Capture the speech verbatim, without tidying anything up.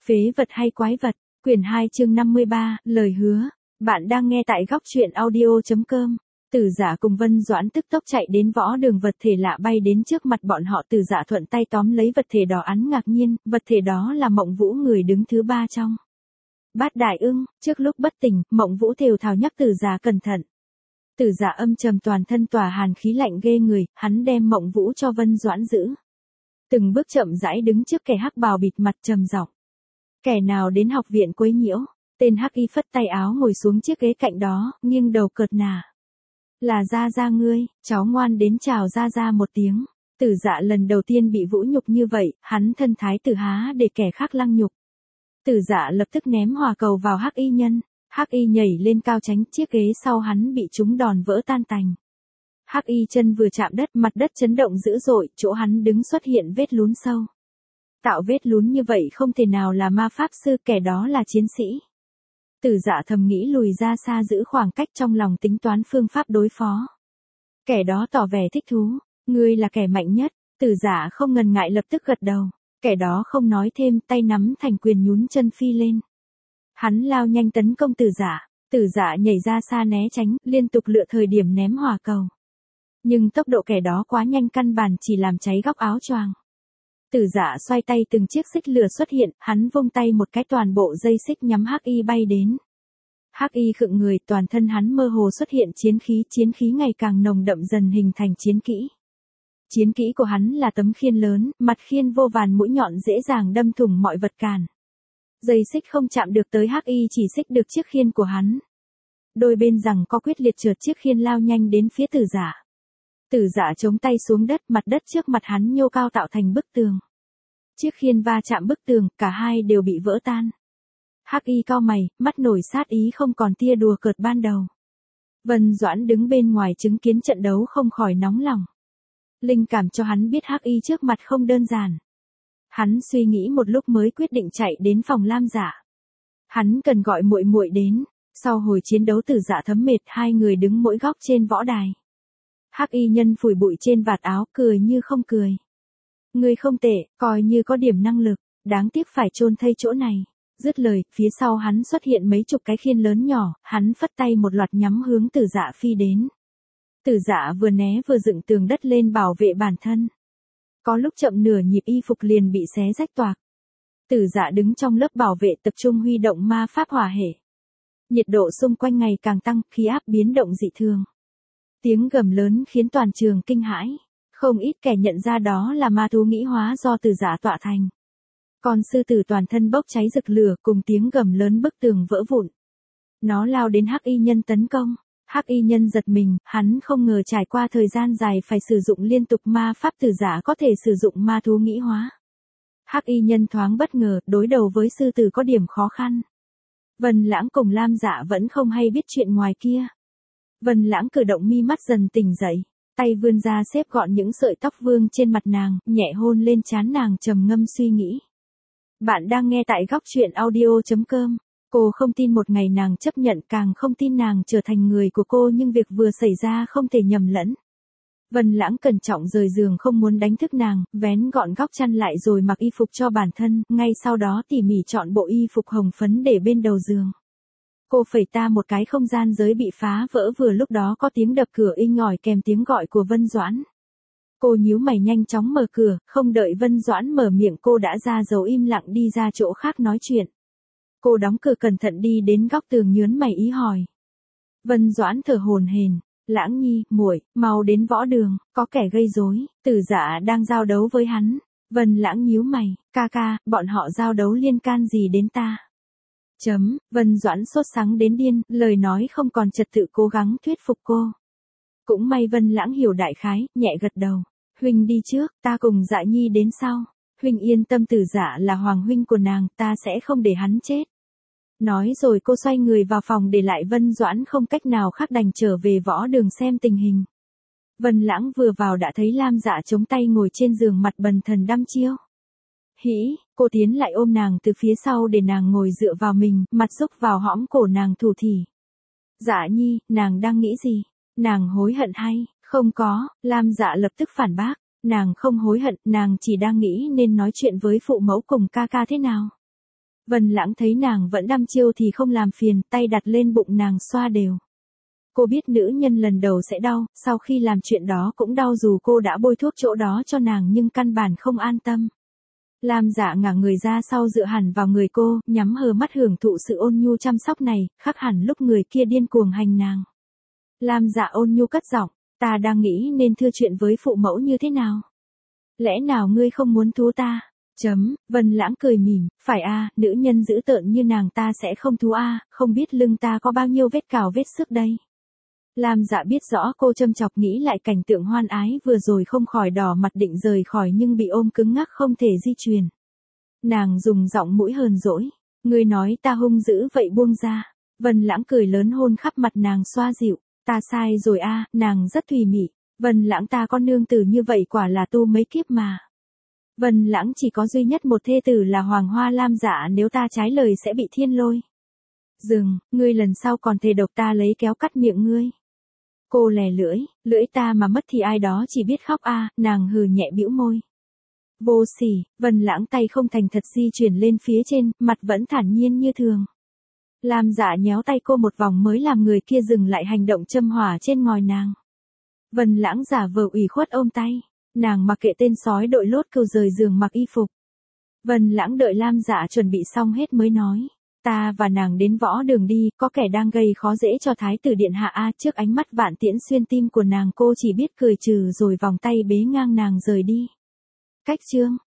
Phế vật hay quái vật, quyển hai chương năm mươi ba, lời hứa. Bạn đang nghe tại góc truyện audio.com. Tử Giả cùng Vân Doãn tức tốc chạy đến võ đường, vật thể lạ bay đến trước mặt bọn họ. Tử Giả thuận tay tóm lấy vật thể đó, án ngạc nhiên, vật thể đó là Mộng Vũ, người đứng thứ ba trong Bát Đại Ưng. Trước lúc bất tỉnh, Mộng Vũ thều thào nhắc Tử Giả cẩn thận. Tử Giả âm trầm, toàn thân tỏa hàn khí lạnh ghê người, hắn đem Mộng Vũ cho Vân Doãn giữ. Từng bước chậm rãi đứng trước kẻ hắc bào, bịt mặt trầm giọng: kẻ nào đến học viện quấy nhiễu? Tên hắc y phất tay áo ngồi xuống chiếc ghế cạnh đó, nghiêng đầu cợt nả: là Gia Gia ngươi, cháu ngoan đến chào Gia Gia một tiếng. Tử Dạ lần đầu tiên bị vũ nhục như vậy, hắn thân thái tử há để kẻ khác lăng nhục. Tử Dạ lập tức ném hỏa cầu vào hắc y nhân, hắc y nhảy lên cao tránh, chiếc ghế sau hắn bị trúng đòn vỡ tan tành. Hắc y chân vừa chạm đất, mặt đất chấn động dữ dội, chỗ hắn đứng xuất hiện vết lún sâu. Tạo vết lún như vậy không thể nào là ma pháp sư, kẻ đó là chiến sĩ. Tử Dạ thầm nghĩ, lùi ra xa giữ khoảng cách, trong lòng tính toán phương pháp đối phó. Kẻ đó tỏ vẻ thích thú: ngươi là kẻ mạnh nhất. Tử Dạ không ngần ngại lập tức gật đầu. Kẻ đó không nói thêm, tay nắm thành quyền nhún chân phi lên. Hắn lao nhanh tấn công Tử Dạ. Tử Dạ nhảy ra xa né tránh, liên tục lựa thời điểm ném hỏa cầu. Nhưng tốc độ kẻ đó quá nhanh, căn bản chỉ làm cháy góc áo choàng. Tử Dạ xoay tay, từng chiếc xích lửa xuất hiện, hắn vung tay một cái, toàn bộ dây xích nhắm hắc y bay đến. Hắc y khựng người, toàn thân hắn mơ hồ xuất hiện chiến khí, chiến khí ngày càng nồng đậm, dần hình thành chiến kỹ. Chiến kỹ của hắn là tấm khiên lớn, mặt khiên vô vàn mũi nhọn dễ dàng đâm thủng mọi vật cản. Dây xích không chạm được tới hắc y, chỉ xích được chiếc khiên của hắn. Đôi bên giằng co quyết liệt, trượt chiếc khiên lao nhanh đến phía Tử Dạ. Tử Dạ chống tay xuống đất, mặt đất trước mặt hắn nhô cao tạo thành bức tường. Chiếc khiên va chạm bức tường, cả hai đều bị vỡ tan. Hắc y cau mày, mắt nổi sát ý, không còn tia đùa cợt ban đầu. Vân Doãn đứng bên ngoài chứng kiến trận đấu không khỏi nóng lòng. Linh cảm cho hắn biết hắc y trước mặt không đơn giản. Hắn suy nghĩ một lúc mới quyết định chạy đến phòng Lam Dạ. Hắn cần gọi muội muội đến. Sau hồi chiến đấu, Tử Dạ thấm mệt, hai người đứng mỗi góc trên võ đài. Hắc y nhân phủi bụi trên vạt áo, cười như không cười. Ngươi không tệ, coi như có điểm năng lực, đáng tiếc phải chôn thây chỗ này. Dứt lời, phía sau hắn xuất hiện mấy chục cái khiên lớn nhỏ, hắn phất tay một loạt nhắm hướng Tử Dạ phi đến. Tử Dạ vừa né vừa dựng tường đất lên bảo vệ bản thân. Có lúc chậm nửa nhịp, y phục liền bị xé rách toạc. Tử Dạ đứng trong lớp bảo vệ, tập trung huy động ma pháp hỏa hệ. Nhiệt độ xung quanh ngày càng tăng, khí áp biến động dị thường. Tiếng gầm lớn khiến toàn trường kinh hãi. Không ít kẻ nhận ra đó là ma thú nghĩ hóa do Tử Dạ tọa thành. Con sư tử toàn thân bốc cháy rực lửa, cùng tiếng gầm lớn bức tường vỡ vụn. Nó lao đến hắc y nhân tấn công. Hắc y nhân giật mình, hắn không ngờ trải qua thời gian dài phải sử dụng liên tục ma pháp, Tử Dạ có thể sử dụng ma thú nghĩ hóa. Hắc y nhân thoáng bất ngờ, đối đầu với sư tử có điểm khó khăn. Vân Lãng cùng Lam Dạ vẫn không hay biết chuyện ngoài kia. Vân Lãng cử động mi mắt dần tỉnh dậy, tay vươn ra xếp gọn những sợi tóc vương trên mặt nàng, nhẹ hôn lên trán nàng, trầm ngâm suy nghĩ. Bạn đang nghe tại góc truyện audio.com. Cô không tin một ngày nàng chấp nhận, càng không tin nàng trở thành người của cô, nhưng việc vừa xảy ra không thể nhầm lẫn. Vân Lãng cẩn trọng rời giường, không muốn đánh thức nàng, vén gọn góc chăn lại rồi mặc y phục cho bản thân, ngay sau đó tỉ mỉ chọn bộ y phục hồng phấn để bên đầu giường. Cô phẩy ta một cái, không gian giới bị phá vỡ, vừa lúc đó có tiếng đập cửa inh ỏi kèm tiếng gọi của Vân Doãn. Cô nhíu mày nhanh chóng mở cửa, không đợi Vân Doãn mở miệng cô đã ra dấu im lặng đi ra chỗ khác nói chuyện. Cô đóng cửa cẩn thận đi đến góc tường, nhớn mày ý hỏi. Vân Doãn thở hổn hển, Lãng nhi, muội, mau đến võ đường, có kẻ gây rối. Tử Dạ đang giao đấu với hắn. Vân Lãng nhíu mày, ca ca, bọn họ giao đấu liên can gì đến ta? Chấm, Vân Doãn sốt sắng đến điên, lời nói không còn trật tự, cố gắng thuyết phục cô. Cũng may Vân Lãng hiểu đại khái, nhẹ gật đầu. Huynh đi trước, ta cùng Dạ nhi đến sau. Huynh yên tâm, Tử Dạ là hoàng huynh của nàng, ta sẽ không để hắn chết. Nói rồi cô xoay người vào phòng, để lại Vân Doãn không cách nào khác đành trở về võ đường xem tình hình. Vân Lãng vừa vào đã thấy Lam Dạ chống tay ngồi trên giường, mặt bần thần đăm chiêu. Hĩ, cô tiến lại ôm nàng từ phía sau để nàng ngồi dựa vào mình, mặt xúc vào hõm cổ nàng thủ thỉ. Dạ nhi, nàng đang nghĩ gì? Nàng hối hận hay? Không có, Lam Dạ lập tức phản bác. Nàng không hối hận, nàng chỉ đang nghĩ nên nói chuyện với phụ mẫu cùng ca ca thế nào. Vân Lãng thấy nàng vẫn đăm chiêu thì không làm phiền, tay đặt lên bụng nàng xoa đều. Cô biết nữ nhân lần đầu sẽ đau, sau khi làm chuyện đó cũng đau dù cô đã bôi thuốc chỗ đó cho nàng nhưng căn bản không an tâm. Lam Dạ ngả người ra sau dựa hẳn vào người cô, nhắm hờ mắt hưởng thụ sự ôn nhu chăm sóc này, khác hẳn lúc người kia điên cuồng hành nàng. Lam Dạ ôn nhu cất giọng, ta đang nghĩ nên thưa chuyện với phụ mẫu như thế nào. Lẽ nào ngươi không muốn thú ta? Chấm, Vân Lãng cười mỉm, phải a, nữ nhân dữ tợn như nàng ta sẽ không thú a, không biết lưng ta có bao nhiêu vết cào vết xước đây. Lam Dạ biết rõ cô châm chọc nghĩ lại cảnh tượng hoan ái vừa rồi không khỏi đỏ mặt định rời khỏi nhưng bị ôm cứng ngắc không thể di chuyển. Nàng dùng giọng mũi hờn dỗi, ngươi nói ta hung dữ vậy buông ra. Vân Lãng cười lớn hôn khắp mặt nàng xoa dịu, ta sai rồi a, nàng rất thùy mị. Vân Lãng ta có nương tử như vậy quả là tu mấy kiếp mà. Vân Lãng chỉ có duy nhất một thê tử là Hoàng Hoa Lam Dạ, nếu ta trái lời sẽ bị thiên lôi. Dừng, ngươi lần sau còn thề độc ta lấy kéo cắt miệng ngươi. Cô lè lưỡi, lưỡi ta mà mất thì ai đó chỉ biết khóc a, nàng hừ nhẹ bĩu môi. Vô sỉ, Vân Lãng tay không thành thật di chuyển lên phía trên, mặt vẫn thản nhiên như thường. Lam Dạ nhéo tay cô một vòng mới làm người kia dừng lại hành động châm hỏa trên ngòi nàng. Vân Lãng giả vờ ủy khuất ôm tay, nàng mặc kệ tên sói đội lốt cừu rời giường mặc y phục. Vân Lãng đợi Lam Dạ chuẩn bị xong hết mới nói, ta và nàng đến võ đường đi, có kẻ đang gây khó dễ cho thái tử điện hạ a. Trước ánh mắt vạn tiễn xuyên tim của nàng cô chỉ biết cười trừ rồi vòng tay bế ngang nàng rời đi. Cách chương